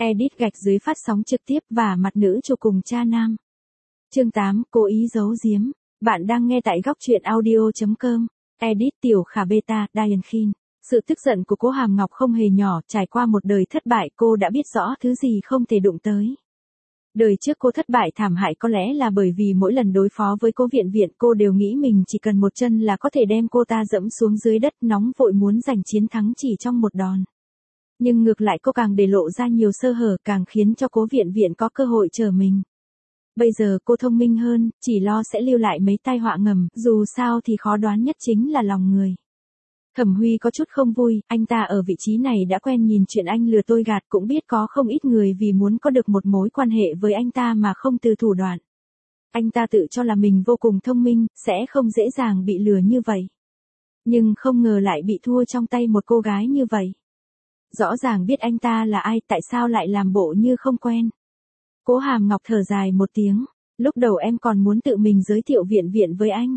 Edit gạch dưới phát sóng trực tiếp và mặt nữ chụp cùng cha nam. Chương 8, cố ý giấu giếm. Bạn đang nghe tại góc truyện audio.com. Edit tiểu khả beta, Diane Khin. Sự tức giận của Cố Hàm Ngọc không hề nhỏ, trải qua một đời thất bại cô đã biết rõ thứ gì không thể đụng tới. Đời trước cô thất bại thảm hại có lẽ là bởi vì mỗi lần đối phó với Cố Viện Viện cô đều nghĩ mình chỉ cần một chân là có thể đem cô ta dẫm xuống dưới đất, nóng vội muốn giành chiến thắng chỉ trong một đòn. Nhưng ngược lại cô càng để lộ ra nhiều sơ hở, càng khiến cho Cố Viện Viện có cơ hội chờ mình. Bây giờ cô thông minh hơn, chỉ lo sẽ lưu lại mấy tai họa ngầm, dù sao thì khó đoán nhất chính là lòng người. Thẩm Huy có chút không vui, anh ta ở vị trí này đã quen nhìn chuyện anh lừa tôi gạt, cũng biết có không ít người vì muốn có được một mối quan hệ với anh ta mà không từ thủ đoạn. Anh ta tự cho là mình vô cùng thông minh, sẽ không dễ dàng bị lừa như vậy. Nhưng không ngờ lại bị thua trong tay một cô gái như vậy. Rõ ràng biết anh ta là ai, tại sao lại làm bộ như không quen. Cố Hàm Ngọc thở dài một tiếng, lúc đầu em còn muốn tự mình giới thiệu Viện Viện với anh.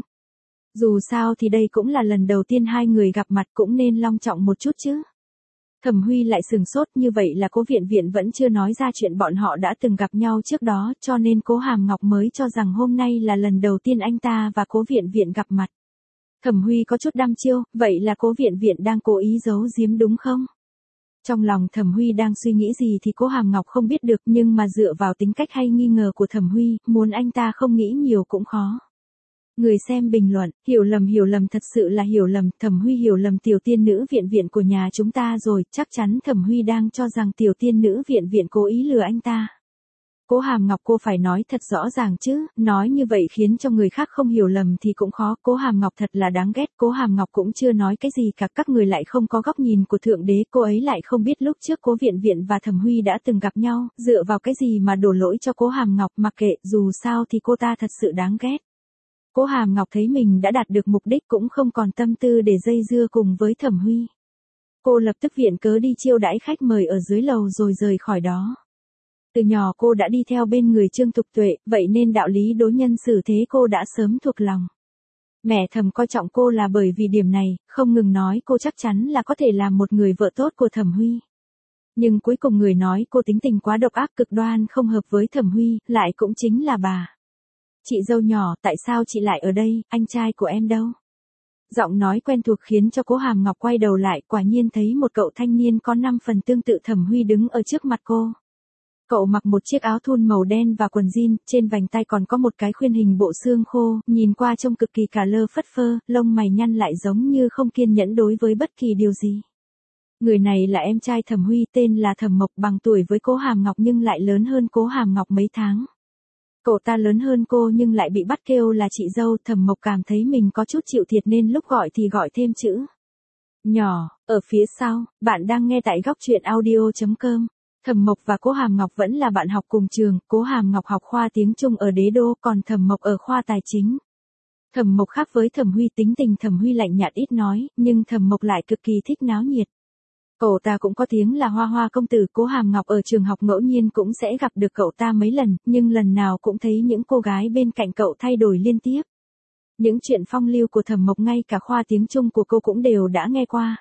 Dù sao thì đây cũng là lần đầu tiên hai người gặp mặt, cũng nên long trọng một chút chứ. Thẩm Huy lại sừng sốt, như vậy là Cố Viện Viện vẫn chưa nói ra chuyện bọn họ đã từng gặp nhau trước đó, cho nên Cố Hàm Ngọc mới cho rằng hôm nay là lần đầu tiên anh ta và Cố Viện Viện gặp mặt. Thẩm Huy có chút đăm chiêu, vậy là Cố Viện Viện đang cố ý giấu giếm đúng không? Trong lòng Thẩm Huy đang suy nghĩ gì thì Cố Hàm Ngọc không biết được, nhưng mà dựa vào tính cách hay nghi ngờ của Thẩm Huy, muốn anh ta không nghĩ nhiều cũng khó. Người xem bình luận, hiểu lầm thật sự là hiểu lầm, Thẩm Huy hiểu lầm tiểu tiên nữ Viện Viện của nhà chúng ta rồi, chắc chắn Thẩm Huy đang cho rằng tiểu tiên nữ Viện Viện cố ý lừa anh ta. Cố Hàm Ngọc cô phải nói thật rõ ràng chứ, nói như vậy khiến cho người khác không hiểu lầm thì cũng khó, Cố Hàm Ngọc thật là đáng ghét, Cố Hàm Ngọc cũng chưa nói cái gì cả, các người lại không có góc nhìn của Thượng Đế, cô ấy lại không biết lúc trước Cố Viện Viện và Thẩm Huy đã từng gặp nhau, dựa vào cái gì mà đổ lỗi cho Cố Hàm Ngọc, mặc kệ, dù sao thì cô ta thật sự đáng ghét. Cố Hàm Ngọc thấy mình đã đạt được mục đích cũng không còn tâm tư để dây dưa cùng với Thẩm Huy. Cô lập tức viện cớ đi chiêu đãi khách mời ở dưới lầu rồi rời khỏi đó. Từ nhỏ cô đã đi theo bên người Trương Thục Tuệ, vậy nên đạo lý đối nhân xử thế cô đã sớm thuộc lòng. Mẹ Thẩm coi trọng cô là bởi vì điểm này, không ngừng nói cô chắc chắn là có thể làm một người vợ tốt của Thẩm Huy. Nhưng cuối cùng người nói cô tính tình quá độc ác cực đoan không hợp với Thẩm Huy, lại cũng chính là bà. Chị dâu nhỏ, tại sao chị lại ở đây, anh trai của em đâu? Giọng nói quen thuộc khiến cho Cố Hàm Ngọc quay đầu lại, quả nhiên thấy một cậu thanh niên có 5 phần tương tự Thẩm Huy đứng ở trước mặt cô. Cậu mặc một chiếc áo thun màu đen và quần jean, trên vành tay còn có một cái khuyên hình bộ xương khô, nhìn qua trông cực kỳ cả lơ phất phơ, lông mày nhăn lại giống như không kiên nhẫn đối với bất kỳ điều gì. Người này là em trai Thẩm Huy, tên là Thẩm Mộc, bằng tuổi với Cố Hàm Ngọc nhưng lại lớn hơn Cố Hàm Ngọc mấy tháng. Cậu ta lớn hơn cô nhưng lại bị bắt kêu là chị dâu, Thẩm Mộc cảm thấy mình có chút chịu thiệt nên lúc gọi thì gọi thêm chữ nhỏ. Ở phía sau, bạn đang nghe tại góc truyện audio.com. Thẩm Mộc và Cố Hàm Ngọc vẫn là bạn học cùng trường, Cố Hàm Ngọc học khoa tiếng Trung ở Đế Đô, còn Thẩm Mộc ở khoa tài chính. Thẩm Mộc khác với Thẩm Huy, tính tình Thẩm Huy lạnh nhạt ít nói, nhưng Thẩm Mộc lại cực kỳ thích náo nhiệt. Cậu ta cũng có tiếng là Hoa Hoa công tử, Cố Hàm Ngọc ở trường học ngẫu nhiên cũng sẽ gặp được cậu ta mấy lần, nhưng lần nào cũng thấy những cô gái bên cạnh cậu thay đổi liên tiếp. Những chuyện phong lưu của Thẩm Mộc ngay cả khoa tiếng Trung của cô cũng đều đã nghe qua.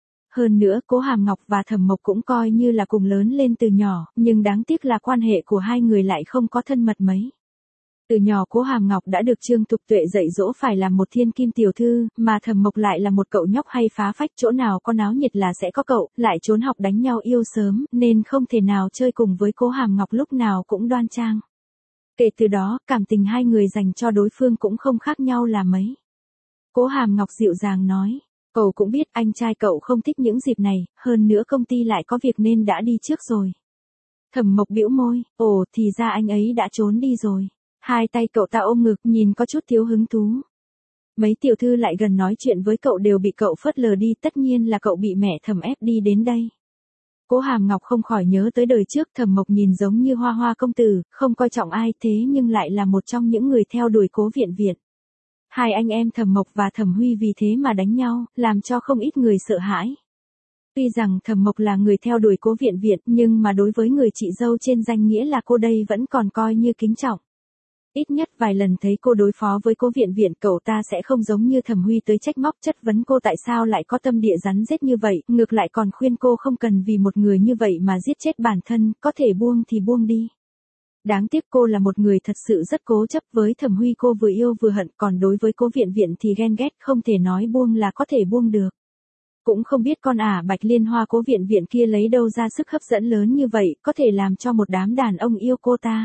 Hơn nữa, Cố Hàm Ngọc và Thẩm Mộc cũng coi như là cùng lớn lên từ nhỏ, nhưng đáng tiếc là quan hệ của hai người lại không có thân mật mấy. Từ nhỏ Cố Hàm Ngọc đã được Trương Thục Tuệ dạy dỗ phải làm một thiên kim tiểu thư, mà Thẩm Mộc lại là một cậu nhóc hay phá phách, chỗ nào có náo nhiệt là sẽ có cậu, lại trốn học đánh nhau yêu sớm, nên không thể nào chơi cùng với Cố Hàm Ngọc lúc nào cũng đoan trang. Kể từ đó, cảm tình hai người dành cho đối phương cũng không khác nhau là mấy. Cố Hàm Ngọc dịu dàng nói, cậu cũng biết anh trai cậu không thích những dịp này, hơn nữa công ty lại có việc nên đã đi trước rồi. Thẩm Mộc bĩu môi, ồ thì ra anh ấy đã trốn đi rồi. Hai tay cậu ta ôm ngực, nhìn có chút thiếu hứng thú. Mấy tiểu thư lại gần nói chuyện với cậu đều bị cậu phớt lờ đi, tất nhiên là cậu bị mẹ Thẩm ép đi đến đây. Cố Hàm Ngọc không khỏi nhớ tới đời trước, Thẩm Mộc nhìn giống như Hoa Hoa công tử, không coi trọng ai, thế nhưng lại là một trong những người theo đuổi Cố Viện Viện. Hai anh em Thẩm Mộc và Thẩm Huy vì thế mà đánh nhau, làm cho không ít người sợ hãi. Tuy rằng Thẩm Mộc là người theo đuổi Cố Viện Viện, nhưng mà đối với người chị dâu trên danh nghĩa là cô đây vẫn còn coi như kính trọng. Ít nhất vài lần thấy cô đối phó với Cố Viện Viện, cậu ta sẽ không giống như Thẩm Huy tới trách móc chất vấn cô tại sao lại có tâm địa rắn rết như vậy, ngược lại còn khuyên cô không cần vì một người như vậy mà giết chết bản thân, có thể buông thì buông đi. Đáng tiếc cô là một người thật sự rất cố chấp, với Thẩm Huy cô vừa yêu vừa hận, còn đối với Cố Viện Viện thì ghen ghét, không thể nói buông là có thể buông được. Cũng không biết con Bạch Liên Hoa Cố Viện Viện kia lấy đâu ra sức hấp dẫn lớn như vậy, có thể làm cho một đám đàn ông yêu cô ta.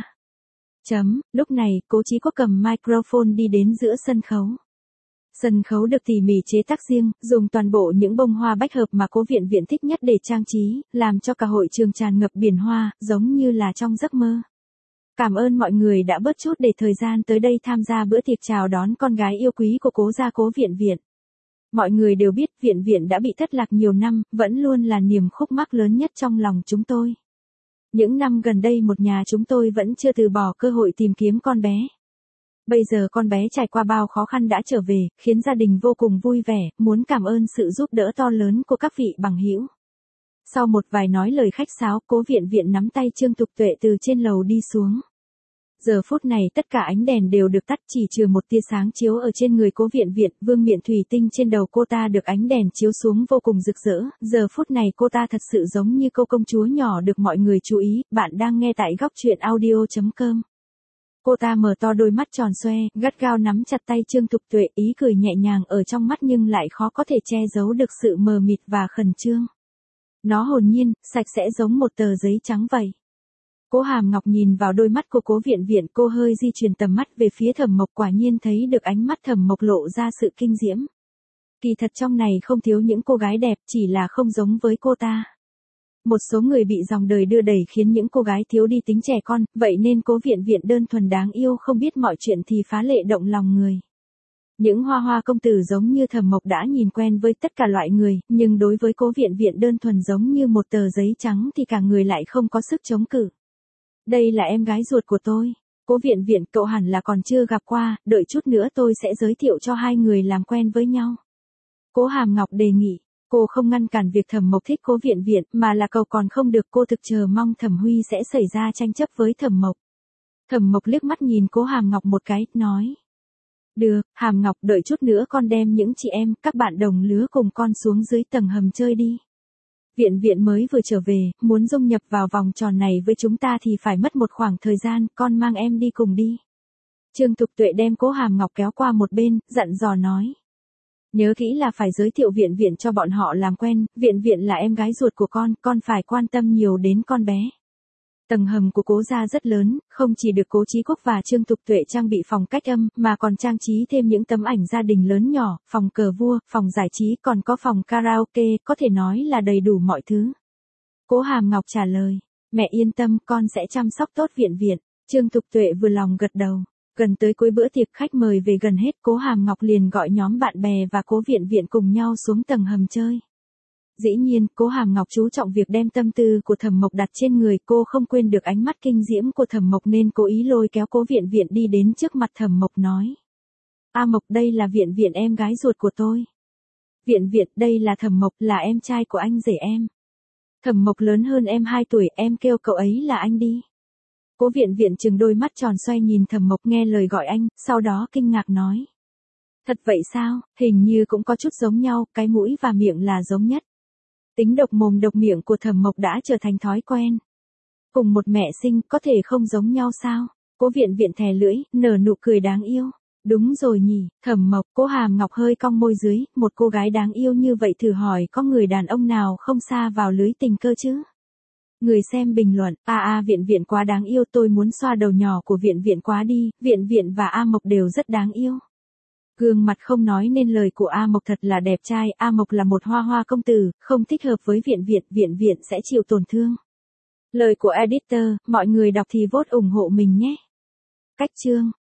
Lúc này, Cố Chí Quốc cầm microphone đi đến giữa sân khấu. Sân khấu được tỉ mỉ chế tác riêng, dùng toàn bộ những bông hoa bách hợp mà Cố Viện Viện thích nhất để trang trí, làm cho cả hội trường tràn ngập biển hoa, giống như là trong giấc mơ. Cảm ơn mọi người đã bớt chút để thời gian tới đây tham gia bữa tiệc chào đón con gái yêu quý của Cố gia Cố Viện Viện. Mọi người đều biết Viện Viện đã bị thất lạc nhiều năm, vẫn luôn là niềm khúc mắc lớn nhất trong lòng chúng tôi. Những năm gần đây một nhà chúng tôi vẫn chưa từ bỏ cơ hội tìm kiếm con bé. Bây giờ con bé trải qua bao khó khăn đã trở về, khiến gia đình vô cùng vui vẻ, muốn cảm ơn sự giúp đỡ to lớn của các vị bằng hữu. Sau một vài nói lời khách sáo, Cố Viện Viện nắm tay Trương Tục Tuệ từ trên lầu đi xuống. Giờ phút này tất cả ánh đèn đều được tắt, chỉ trừ một tia sáng chiếu ở trên người Cố Viện Viện, vương miện thủy tinh trên đầu cô ta được ánh đèn chiếu xuống vô cùng rực rỡ, giờ phút này cô ta thật sự giống như cô công chúa nhỏ được mọi người chú ý. Bạn đang nghe tại góc truyện audio.com. Cô ta mở to đôi mắt tròn xoe, gắt gao nắm chặt tay Trương Tục Tuệ, ý cười nhẹ nhàng ở trong mắt nhưng lại khó có thể che giấu được sự mờ mịt và khẩn trương. Nó hồn nhiên, sạch sẽ giống một tờ giấy trắng vậy. Cố Hàm Ngọc nhìn vào đôi mắt của Cố Viện Viện, cô hơi di chuyển tầm mắt về phía Thẩm Mộc, quả nhiên thấy được ánh mắt Thẩm Mộc lộ ra sự kinh diễm. Kỳ thật trong này không thiếu những cô gái đẹp, chỉ là không giống với cô ta. Một số người bị dòng đời đưa đẩy khiến những cô gái thiếu đi tính trẻ con, vậy nên Cố Viện Viện đơn thuần đáng yêu không biết mọi chuyện thì phá lệ động lòng người. Những hoa hoa công tử giống như Thẩm Mộc đã nhìn quen với tất cả loại người, nhưng đối với Cố Viện Viện đơn thuần giống như một tờ giấy trắng thì cả người lại không có sức chống cự. Đây là em gái ruột của tôi. Cố Viện Viện, cậu hẳn là còn chưa gặp qua, đợi chút nữa tôi sẽ giới thiệu cho hai người làm quen với nhau. Cố Hàm Ngọc đề nghị. Cô không ngăn cản việc Thẩm Mộc thích Cố Viện Viện, mà là cầu còn không được, cô thực chờ mong Thẩm Huy sẽ xảy ra tranh chấp với Thẩm Mộc. Thẩm Mộc liếc mắt nhìn Cố Hàm Ngọc một cái, nói. Được, Hàm Ngọc, đợi chút nữa con đem những chị em, các bạn đồng lứa cùng con xuống dưới tầng hầm chơi đi. Viện Viện mới vừa trở về, muốn dung nhập vào vòng tròn này với chúng ta thì phải mất một khoảng thời gian, con mang em đi cùng đi. Trương Tục Tuệ đem Cố Hàm Ngọc kéo qua một bên, dặn dò nói. Nhớ kỹ là phải giới thiệu Viện Viện cho bọn họ làm quen, Viện Viện là em gái ruột của con phải quan tâm nhiều đến con bé. Tầng hầm của Cố gia rất lớn, không chỉ được Cố Chí Quốc và Trương Tục Tuệ trang bị phòng cách âm, mà còn trang trí thêm những tấm ảnh gia đình lớn nhỏ, phòng cờ vua, phòng giải trí, còn có phòng karaoke, có thể nói là đầy đủ mọi thứ. Cố Hàm Ngọc trả lời, mẹ yên tâm, con sẽ chăm sóc tốt Viện Viện. Trương Tục Tuệ vừa lòng gật đầu. Gần tới cuối bữa tiệc, khách mời về gần hết, Cố Hàm Ngọc liền gọi nhóm bạn bè và Cố Viện Viện cùng nhau xuống tầng hầm chơi. Dĩ nhiên, Cố Hàm Ngọc chú trọng việc đem tâm tư của Thẩm Mộc đặt trên người, cô không quên được ánh mắt kinh diễm của Thẩm Mộc nên cố ý lôi kéo Cố Viện Viện đi đến trước mặt Thẩm Mộc nói. A Mộc, đây là Viện Viện em gái ruột của tôi. Viện Viện, đây là Thẩm Mộc, là em trai của anh rể em. Thẩm Mộc lớn hơn em 2 tuổi, em kêu cậu ấy là anh đi. Cố Viện Viện trừng đôi mắt tròn xoay nhìn Thẩm Mộc nghe lời gọi anh, sau đó kinh ngạc nói. Thật vậy sao, hình như cũng có chút giống nhau, cái mũi và miệng là giống nhất. Tính độc mồm độc miệng của Thẩm Mộc đã trở thành thói quen. Cùng một mẹ sinh, có thể không giống nhau sao? Cố Viện Viện thè lưỡi, nở nụ cười đáng yêu. Đúng rồi nhỉ, Thẩm Mộc. Cố Hàm Ngọc hơi cong môi dưới, một cô gái đáng yêu như vậy thử hỏi có người đàn ông nào không sa vào lưới tình cơ chứ? Người xem bình luận, Viện Viện quá đáng yêu, tôi muốn xoa đầu nhỏ của Viện Viện quá đi, Viện Viện và A Mộc đều rất đáng yêu. Gương mặt không nói nên lời của A Mộc thật là đẹp trai, A Mộc là một hoa hoa công tử, không thích hợp với Viện Viện, Viện Viện sẽ chịu tổn thương. Lời của editor, mọi người đọc thì vote ủng hộ mình nhé. Cách chương